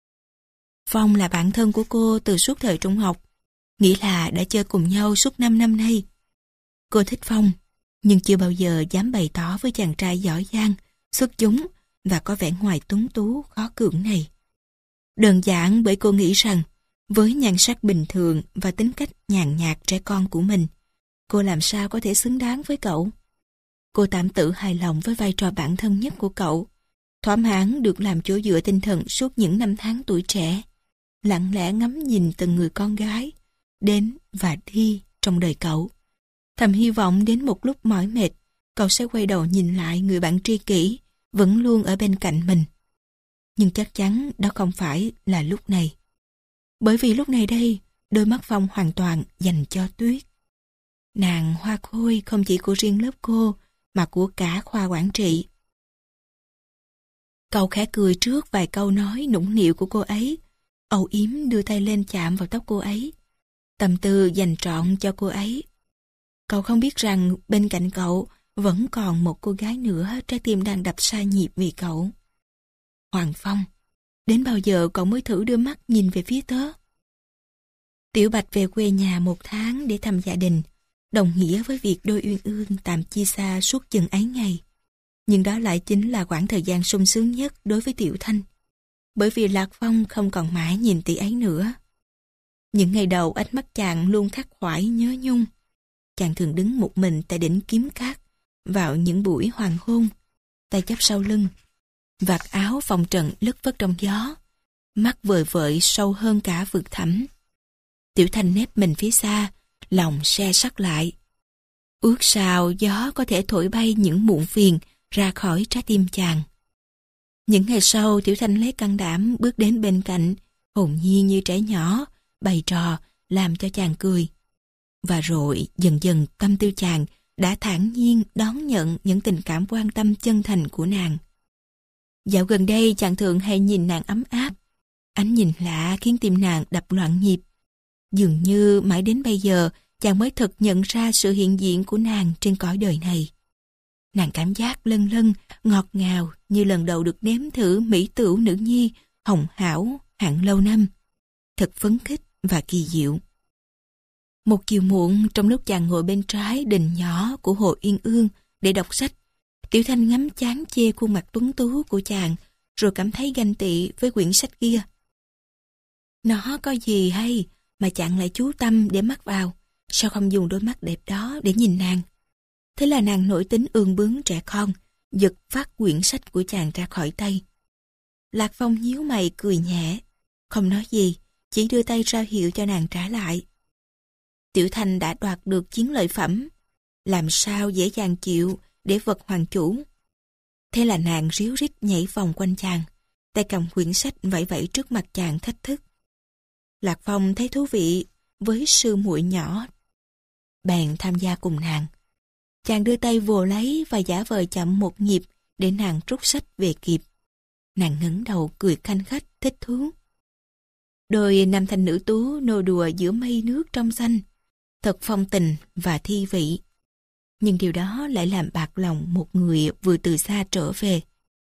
Phong là bạn thân của cô từ suốt thời trung học, nghĩ là đã chơi cùng nhau suốt năm năm nay. Cô thích Phong, nhưng chưa bao giờ dám bày tỏ với chàng trai giỏi giang, xuất chúng và có vẻ ngoài tuấn tú khó cưỡng này. Đơn giản bởi cô nghĩ rằng, với nhan sắc bình thường và tính cách nhàn nhạt trẻ con của mình, cô làm sao có thể xứng đáng với cậu. Cô tạm tự hài lòng với vai trò bản thân nhất của cậu, thỏa mãn được làm chỗ dựa tinh thần suốt những năm tháng tuổi trẻ, lặng lẽ ngắm nhìn từng người con gái đến và đi trong đời cậu. Thầm hy vọng đến một lúc mỏi mệt, cậu sẽ quay đầu nhìn lại người bạn tri kỷ vẫn luôn ở bên cạnh mình. Nhưng chắc chắn đó không phải là lúc này. Bởi vì lúc này đây, đôi mắt Phong hoàn toàn dành cho Tuyết. Nàng hoa khôi không chỉ của riêng lớp cô, mà của cả khoa quản trị. Cậu khẽ cười trước vài câu nói nũng nịu của cô ấy, âu yếm đưa tay lên chạm vào tóc cô ấy. Tâm tư dành trọn cho cô ấy. Cậu không biết rằng bên cạnh cậu vẫn còn một cô gái nữa trái tim đang đập sai nhịp vì cậu. Hoàng Phong, đến bao giờ cậu mới thử đưa mắt nhìn về phía tớ? Tiểu Bạch về quê nhà một tháng để thăm gia đình, đồng nghĩa với việc đôi uyên ương tạm chia xa suốt chừng ấy ngày. Nhưng đó lại chính là khoảng thời gian sung sướng nhất đối với Tiểu Thanh, bởi vì Lạc Phong không còn mãi nhìn tỷ ấy nữa. Những ngày đầu ánh mắt chàng luôn khắc khoải nhớ nhung. Chàng thường đứng một mình tại đỉnh Kiếm Cát vào những buổi hoàng hôn, tay chắp sau lưng, vạt áo phòng trần lất phất trong gió, mắt vời vợi sâu hơn cả vực thẳm. Tiểu Thanh nép mình phía xa, lòng se sắt lại. Ước sao gió có thể thổi bay những muộn phiền ra khỏi trái tim chàng. Những ngày sau, Tiểu Thanh lấy can đảm bước đến bên cạnh, hồn nhiên như trẻ nhỏ, bày trò, làm cho chàng cười. Và rồi dần dần tâm tư chàng đã thản nhiên đón nhận những tình cảm quan tâm chân thành của nàng. Dạo gần đây chàng thường hay nhìn nàng ấm áp. Ánh nhìn lạ khiến tim nàng đập loạn nhịp. Dường như mãi đến bây giờ chàng mới thực nhận ra sự hiện diện của nàng trên cõi đời này. Nàng cảm giác lân lân, ngọt ngào như lần đầu được nếm thử mỹ tửu nữ nhi, hồng hảo, hạng lâu năm. Thật phấn khích và kỳ diệu. Một chiều muộn, trong lúc chàng ngồi bên trái đình nhỏ của Hồ Uyên Ương để đọc sách, Tiểu Thanh ngắm chán chê khuôn mặt tuấn tú của chàng, rồi cảm thấy ganh tị với quyển sách kia. Nó có gì hay mà chàng lại chú tâm để mắt vào, sao không dùng đôi mắt đẹp đó để nhìn nàng? Thế là nàng nổi tính ương bướng trẻ con, giật phát quyển sách của chàng ra khỏi tay. Lạc Phong nhíu mày cười nhẹ, không nói gì, chỉ đưa tay ra hiệu cho nàng trả lại. Tiểu Thanh đã đoạt được chiến lợi phẩm, làm sao dễ dàng chịu để vật hoàng chủ. Thế là nàng ríu rít nhảy vòng quanh chàng, tay cầm quyển sách vẫy vẫy trước mặt chàng thách thức. Lạc Phong thấy thú vị với sư muội nhỏ, bèn tham gia cùng nàng. Chàng đưa tay vồ lấy và giả vờ chậm một nhịp để nàng rút sách về kịp. Nàng ngẩng đầu cười khanh khách thích thú. Đôi nam thanh nữ tú nô đùa giữa mây nước trong xanh, thật phong tình và thi vị. Nhưng điều đó lại làm bạc lòng một người vừa từ xa trở về.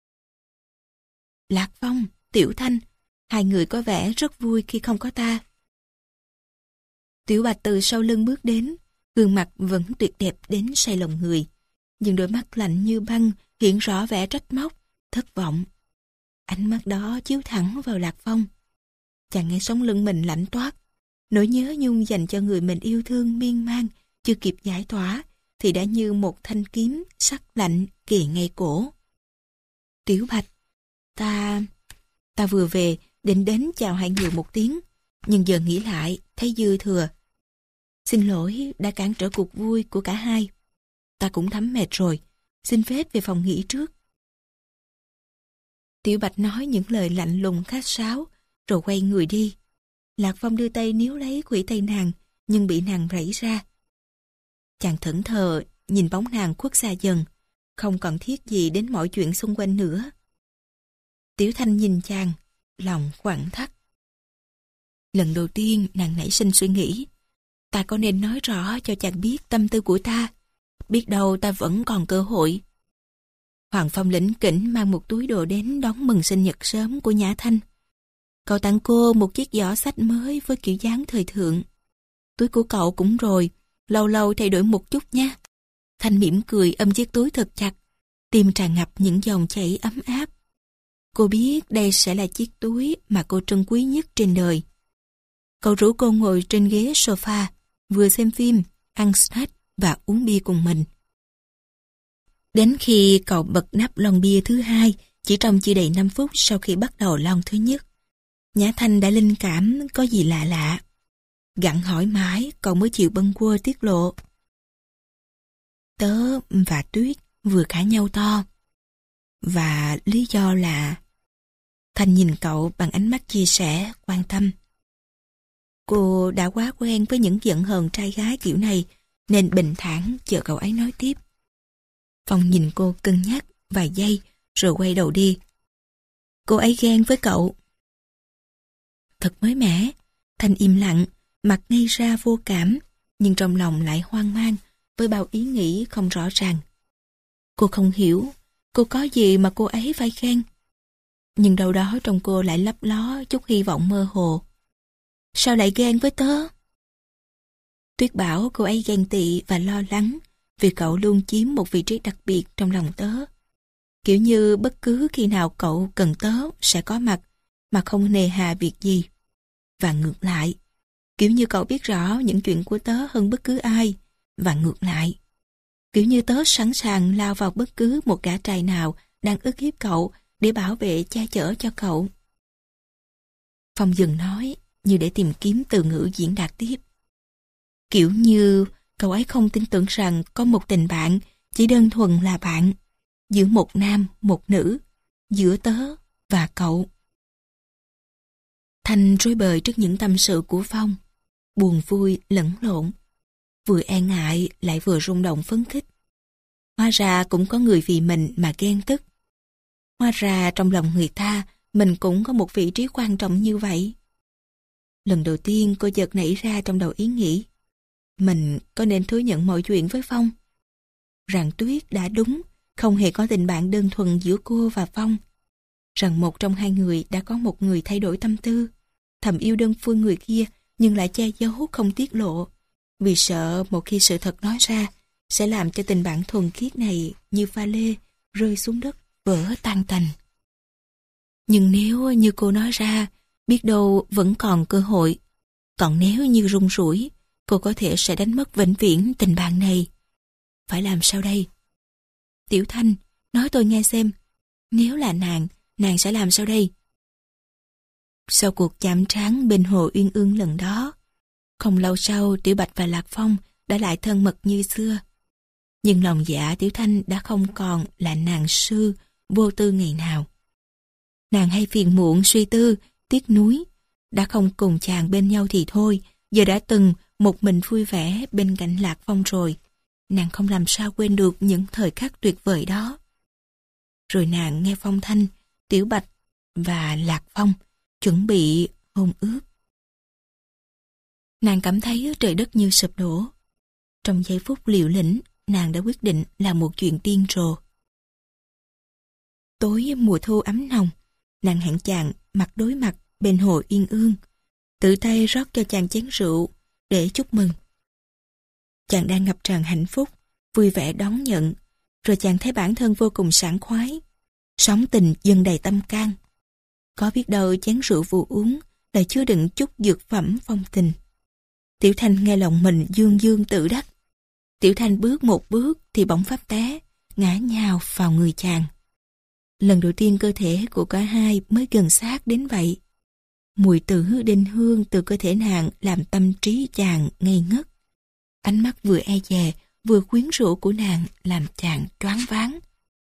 Lạc Phong, Tiểu Thanh, hai người có vẻ rất vui khi không có ta. Tiểu Bạch từ sau lưng bước đến, gương mặt vẫn tuyệt đẹp đến say lòng người, nhưng đôi mắt lạnh như băng hiện rõ vẻ trách móc, thất vọng. Ánh mắt đó chiếu thẳng vào Lạc Phong. Chàng nghe sống lưng mình lạnh toát, nỗi nhớ nhung dành cho người mình yêu thương miên man, chưa kịp giải tỏa, thì đã như một thanh kiếm sắc lạnh kề ngay cổ. Tiểu Bạch, ta... ta vừa về, định đến chào hai người một tiếng, nhưng giờ nghĩ lại, thấy dư thừa. Xin lỗi đã cản trở cuộc vui của cả hai. Ta cũng thấm mệt rồi, xin phép về phòng nghỉ trước. Tiểu Bạch nói những lời lạnh lùng khách sáo, rồi quay người đi. Lạc Phong đưa tay níu lấy khuỷu tay nàng, nhưng bị nàng rảy ra. Chàng thẫn thờ, nhìn bóng nàng khuất xa dần, không còn thiết gì đến mọi chuyện xung quanh nữa. Tiểu Thanh nhìn chàng, lòng quặn thắt. Lần đầu tiên nàng nảy sinh suy nghĩ, ta có nên nói rõ cho chàng biết tâm tư của ta, biết đâu ta vẫn còn cơ hội. Hoàng Phong lĩnh kỉnh mang một túi đồ đến đón mừng sinh nhật sớm của Nhã Thanh. Cậu tặng cô một chiếc giỏ sách mới với kiểu dáng thời thượng. Túi của cậu cũng rồi, lâu lâu thay đổi một chút nha. Thanh mỉm cười ôm chiếc túi thật chặt, tim tràn ngập những dòng chảy ấm áp. Cô biết đây sẽ là chiếc túi mà cô trân quý nhất trên đời. Cậu rủ cô ngồi trên ghế sofa, vừa xem phim, ăn snack và uống bia cùng mình. Đến khi cậu bật nắp lon bia thứ hai, chỉ trong chưa đầy năm phút sau khi bắt đầu lon thứ nhất, Nhã Thanh đã linh cảm có gì lạ lạ. Gặng hỏi mãi, cậu mới chịu bâng quơ tiết lộ. Tớ và Tuyết vừa cãi nhau to. Và lý do là... Thanh nhìn cậu bằng ánh mắt chia sẻ, quan tâm. Cô đã quá quen với những giận hờn trai gái kiểu này, nên bình thản chờ cậu ấy nói tiếp. Phong nhìn cô cân nhắc vài giây, rồi quay đầu đi. Cô ấy ghen với cậu. Thật mới mẻ. Thanh im lặng, mặt ngây ra vô cảm, nhưng trong lòng lại hoang mang với bao ý nghĩ không rõ ràng. Cô không hiểu, cô có gì mà cô ấy phải ghen. Nhưng đâu đó trong cô lại lấp ló chút hy vọng mơ hồ. Sao lại ghen với tớ? Tuyết bảo cô ấy ghen tị và lo lắng vì cậu luôn chiếm một vị trí đặc biệt trong lòng tớ. Kiểu như bất cứ khi nào cậu cần tớ sẽ có mặt mà không nề hà việc gì. Và ngược lại, kiểu như cậu biết rõ những chuyện của tớ hơn bất cứ ai. Và ngược lại, kiểu như tớ sẵn sàng lao vào bất cứ một gã trai nào đang ức hiếp cậu để bảo vệ che chở cho cậu. Phong dừng nói như để tìm kiếm từ ngữ diễn đạt tiếp. Kiểu như cậu ấy không tin tưởng rằng có một tình bạn chỉ đơn thuần là bạn, giữa một nam, một nữ, giữa tớ và cậu. Thanh rối bời trước những tâm sự của Phong, buồn vui lẫn lộn, vừa e ngại lại vừa rung động phấn khích. Hóa ra cũng có người vì mình mà ghen tức. Hóa ra trong lòng người ta mình cũng có một vị trí quan trọng như vậy. Lần đầu tiên cô chợt nảy ra trong đầu ý nghĩ, mình có nên thú nhận mọi chuyện với Phong? Rằng Tuyết đã đúng, không hề có tình bạn đơn thuần giữa cô và Phong. Rằng một trong hai người đã có một người thay đổi tâm tư, thầm yêu đơn phương người kia nhưng lại che giấu không tiết lộ, vì sợ một khi sự thật nói ra sẽ làm cho tình bạn thuần khiết này như pha lê rơi xuống đất vỡ tan tành. Nhưng nếu như cô nói ra, biết đâu vẫn còn cơ hội. Còn nếu như rung rủi, cô có thể sẽ đánh mất vĩnh viễn tình bạn này. Phải làm sao đây? Tiểu Thanh, nói tôi nghe xem, nếu là nàng, nàng sẽ làm sao đây? Sau cuộc chạm trán bên hồ Uyên Ương lần đó, không lâu sau Tiểu Bạch và Lạc Phong đã lại thân mật như xưa. Nhưng lòng dạ Tiểu Thanh đã không còn là nàng sư vô tư ngày nào. Nàng hay phiền muộn suy tư, tiếc nuối, đã không cùng chàng bên nhau thì thôi, giờ đã từng một mình vui vẻ bên cạnh Lạc Phong rồi. Nàng không làm sao quên được những thời khắc tuyệt vời đó. Rồi nàng nghe phong thanh, Tiểu Bạch và Lạc Phong chuẩn bị hôn ước. Nàng cảm thấy trời đất như sụp đổ. Trong giây phút liều lĩnh, nàng đã quyết định làm một chuyện điên rồ. Tối mùa thu ấm nồng, nàng hẹn chàng mặt đối mặt bên hồ Yên Ương, tự tay rót cho chàng chén rượu để chúc mừng. Chàng đang ngập tràn hạnh phúc, vui vẻ đón nhận, rồi chàng thấy bản thân vô cùng sảng khoái, sóng tình dâng đầy tâm can. Có biết đâu chén rượu vừa uống lại chứa đựng chút dược phẩm phong tình. Tiểu Thanh nghe lòng mình dương dương tự đắc. Tiểu Thanh bước một bước thì bỗng pháp té, ngã nhào vào người chàng. Lần đầu tiên cơ thể của cả hai mới gần sát đến vậy. Mùi tử đinh hương từ cơ thể nàng làm tâm trí chàng ngây ngất. Ánh mắt vừa e dè vừa quyến rũ của nàng làm chàng choáng váng.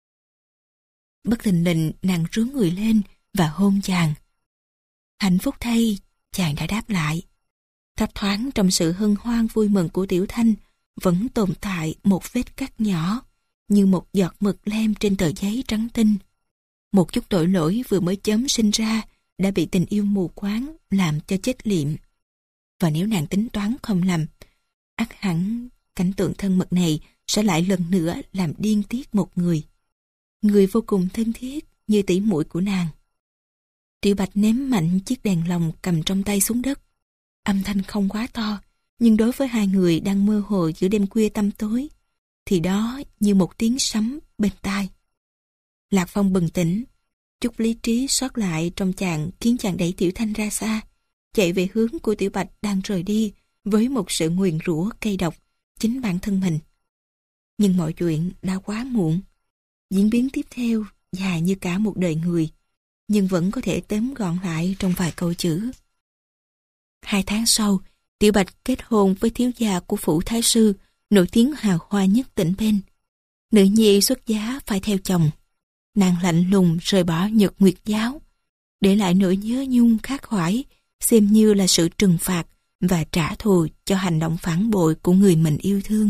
Bất thình lình nàng rướn người lên và hôn chàng. Hạnh phúc thay, chàng đã đáp lại. Thấp thoáng trong sự hân hoan vui mừng của Tiểu Thanh vẫn tồn tại một vết cắt nhỏ, như một giọt mực lem trên tờ giấy trắng tinh. Một chút tội lỗi vừa mới chớm sinh ra đã bị tình yêu mù quáng làm cho chết liệm. Và nếu nàng tính toán không lầm, ắt hẳn cảnh tượng thân mật này sẽ lại lần nữa làm điên tiết một người. Người vô cùng thân thiết như tỷ muội của nàng. Tiểu Bạch ném mạnh chiếc đèn lồng cầm trong tay xuống đất. Âm thanh không quá to, nhưng đối với hai người đang mơ hồ giữa đêm khuya tăm tối, thì đó như một tiếng sấm bên tai. Lạc Phong bừng tỉnh, chút lý trí sót lại trong chàng khiến chàng đẩy Tiểu Thanh ra xa, chạy về hướng của Tiểu Bạch đang rời đi với một sự nguyền rủa cay độc chính bản thân mình. Nhưng mọi chuyện đã quá muộn. Diễn biến tiếp theo dài như cả một đời người, nhưng vẫn có thể tóm gọn lại trong vài câu chữ. Hai tháng sau, Tiểu Bạch kết hôn với thiếu gia của phủ thái sư, nổi tiếng hào hoa nhất tỉnh bên. Nữ nhi xuất giá phải theo chồng. Nàng lạnh lùng rời bỏ Nhật Nguyệt giáo, để lại nỗi nhớ nhung khắc khoải, xem như là sự trừng phạt và trả thù cho hành động phản bội của người mình yêu thương.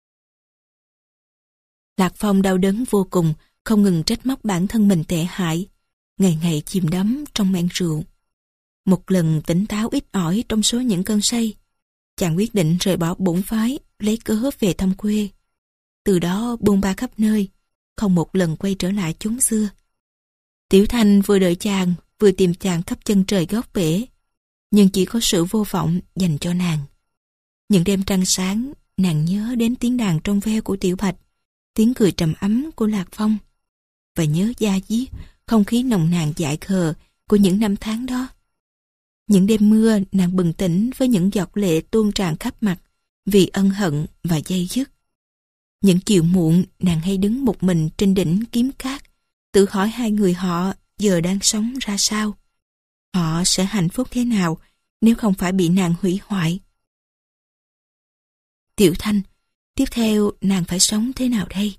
Lạc Phong đau đớn vô cùng, không ngừng trách móc bản thân mình tệ hại, ngày ngày chìm đắm trong men rượu. Một lần tỉnh táo ít ỏi trong số những cơn say, chàng quyết định rời bỏ bổn phái, lấy cớ về thăm quê. Từ đó buôn ba khắp nơi, không một lần quay trở lại chốn xưa. Tiểu Thanh vừa đợi chàng, vừa tìm chàng khắp chân trời góc bể, nhưng chỉ có sự vô vọng dành cho nàng. Những đêm trăng sáng, nàng nhớ đến tiếng đàn trong veo của Tiểu Bạch, tiếng cười trầm ấm của Lạc Phong, và nhớ da diết, không khí nồng nàn dại khờ của những năm tháng đó. Những đêm mưa, nàng bừng tỉnh với những giọt lệ tuôn tràn khắp mặt vì ân hận và dây dứt. Những chiều muộn, nàng hay đứng một mình trên đỉnh kiếm cát, tự hỏi hai người họ giờ đang sống ra sao. Họ sẽ hạnh phúc thế nào nếu không phải bị nàng hủy hoại. Tiểu Thanh, tiếp theo nàng phải sống thế nào đây?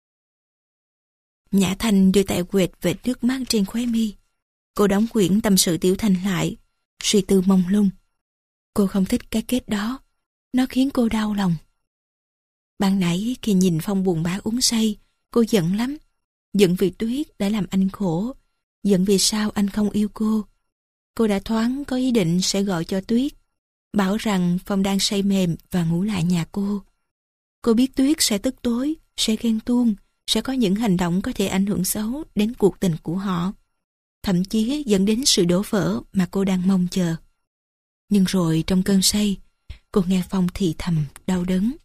Nhã Thanh đưa tay quệt vệt nước mắt trên khóe mi. Cô đóng quyển tâm sự Tiểu Thanh lại, suy tư mông lung. Cô không thích cái kết đó, nó khiến cô đau lòng. Ban nãy khi nhìn Phong buồn bã uống say, cô giận lắm. Giận vì Tuyết đã làm anh khổ, giận vì sao anh không yêu cô. Cô đã thoáng có ý định sẽ gọi cho Tuyết, bảo rằng Phong đang say mềm và ngủ lại nhà cô. Cô biết Tuyết sẽ tức tối, sẽ ghen tuông, sẽ có những hành động có thể ảnh hưởng xấu đến cuộc tình của họ, thậm chí dẫn đến sự đổ vỡ mà cô đang mong chờ. Nhưng rồi trong cơn say, cô nghe Phong thì thầm đau đớn.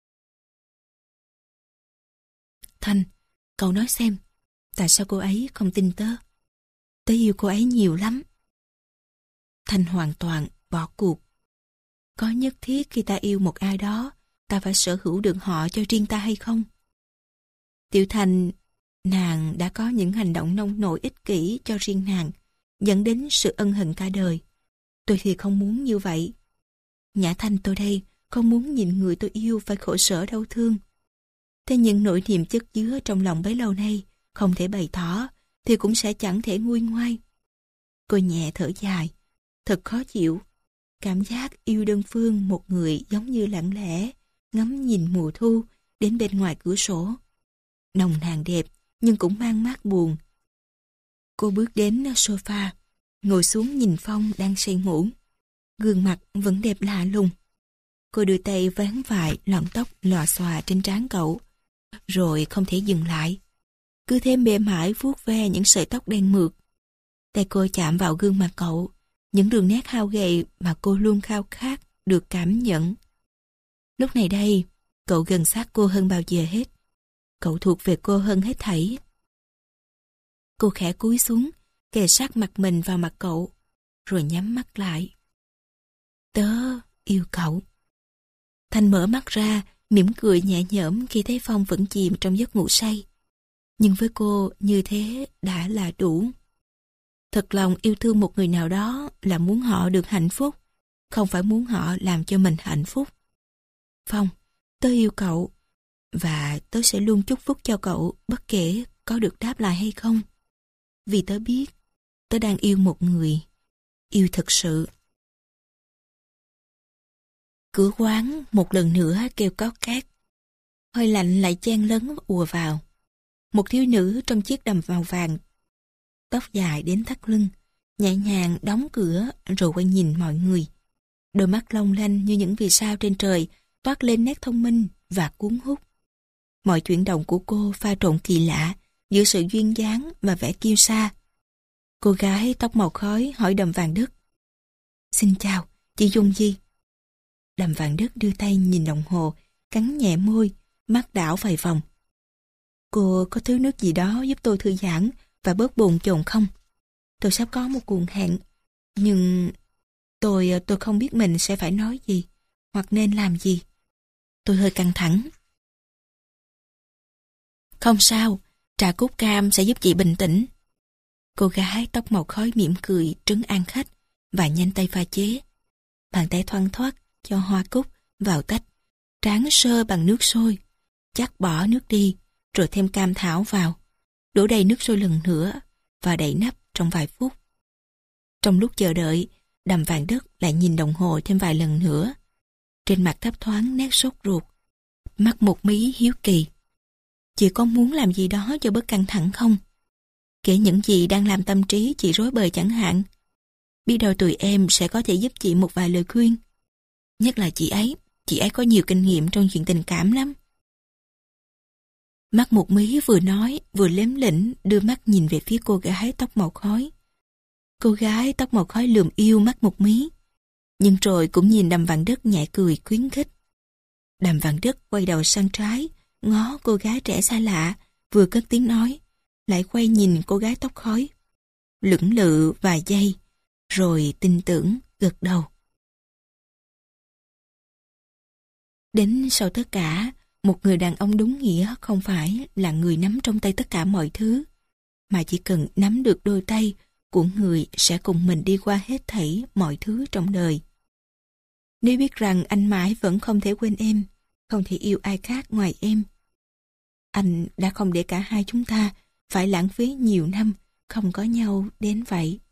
Thanh, cậu nói xem, tại sao cô ấy không tin tớ? Tớ yêu cô ấy nhiều lắm. Thanh hoàn toàn bỏ cuộc. Có nhất thiết khi ta yêu một ai đó, ta phải sở hữu được họ cho riêng ta hay không? Tiểu Thanh, nàng đã có những hành động nông nổi ích kỷ cho riêng nàng, dẫn đến sự ân hận cả đời. Tôi thì không muốn như vậy. Nhã Thanh tôi đây, không muốn nhìn người tôi yêu phải khổ sở đau thương. Thế nhưng nỗi niềm chất chứa trong lòng bấy lâu nay, không thể bày tỏ, thì cũng sẽ chẳng thể nguôi ngoai. Cô nhẹ thở dài, thật khó chịu. Cảm giác yêu đơn phương một người giống như lặng lẽ, ngắm nhìn mùa thu đến bên ngoài cửa sổ. Nồng nàn đẹp, nhưng cũng mang mát buồn. Cô bước đến sofa, ngồi xuống nhìn Phong đang say ngủ. Gương mặt vẫn đẹp lạ lùng. Cô đưa tay vén vải lọn tóc lòa xòa trên trán cậu, rồi không thể dừng lại. Cứ thêm mềm mại vuốt ve những sợi tóc đen mượt. Tay cô chạm vào gương mặt cậu, những đường nét hao gầy mà cô luôn khao khát được cảm nhận. Lúc này đây, cậu gần sát cô hơn bao giờ hết. Cậu thuộc về cô hơn hết thảy. Cô khẽ cúi xuống, kề sát mặt mình vào mặt cậu, rồi nhắm mắt lại. Tớ yêu cậu. Thanh mở mắt ra, mỉm cười nhẹ nhõm khi thấy Phong vẫn chìm trong giấc ngủ say. Nhưng với cô như thế đã là đủ. Thật lòng yêu thương một người nào đó là muốn họ được hạnh phúc, không phải muốn họ làm cho mình hạnh phúc. Phong, tớ yêu cậu, và tớ sẽ luôn chúc phúc cho cậu bất kể có được đáp lại hay không. Vì tớ biết, tớ đang yêu một người, yêu thật sự. Cửa quán một lần nữa kêu cót két. Hơi lạnh lại chen lấn ùa vào. Một thiếu nữ trong chiếc đầm màu vàng, tóc dài đến thắt lưng, nhẹ nhàng đóng cửa rồi quay nhìn mọi người. Đôi mắt long lanh như những vì sao trên trời toát lên nét thông minh và cuốn hút. Mọi chuyển động của cô pha trộn kỳ lạ giữa sự duyên dáng và vẻ kiêu sa. Cô gái tóc màu khói hỏi Đầm Vàng Đức. Xin chào, chị Dung Di. Đầm Vàng Đức đưa tay nhìn đồng hồ, cắn nhẹ môi, mắt đảo vài vòng. Cô có thứ nước gì đó giúp tôi thư giãn và bớt bồn chồn không? Tôi sắp có một cuộc hẹn, nhưng tôi tôi không biết mình sẽ phải nói gì, hoặc nên làm gì. Tôi hơi căng thẳng. Không sao, trà cúc cam sẽ giúp chị bình tĩnh. Cô gái tóc màu khói mỉm cười trấn an khách và nhanh tay pha chế. Bàn tay thoăn thoắt cho hoa cúc vào tách, tráng sơ bằng nước sôi, chắc bỏ nước đi, rồi thêm cam thảo vào, đổ đầy nước sôi lần nữa và đậy nắp trong vài phút. Trong lúc chờ đợi, Đầm Vàng Đất lại nhìn đồng hồ thêm vài lần nữa. Trên mặt thấp thoáng nét sốt ruột, mắt một mí hiếu kỳ. Chị có muốn làm gì đó cho bớt căng thẳng không? Kể những gì đang làm tâm trí chị rối bời chẳng hạn. Biết đâu tụi em sẽ có thể giúp chị một vài lời khuyên. Nhất là chị ấy, chị ấy có nhiều kinh nghiệm trong chuyện tình cảm lắm. Mắt một mí vừa nói vừa lém lỉnh đưa mắt nhìn về phía cô gái tóc màu khói. Cô gái tóc màu khói lườm yêu mắt một mí, nhưng rồi cũng nhìn Đầm Vàng Đất nhẹ cười khuyến khích. Đầm Vàng Đất quay đầu sang trái, ngó cô gái trẻ xa lạ, vừa cất tiếng nói, lại quay nhìn cô gái tóc khói. Lưỡng lự vài giây, rồi tin tưởng gật đầu. Đến sau tất cả, một người đàn ông đúng nghĩa không phải là người nắm trong tay tất cả mọi thứ, mà chỉ cần nắm được đôi tay của người sẽ cùng mình đi qua hết thảy mọi thứ trong đời. Nếu biết rằng anh mãi vẫn không thể quên em, không thể yêu ai khác ngoài em, anh đã không để cả hai chúng ta phải lãng phí nhiều năm không có nhau đến vậy.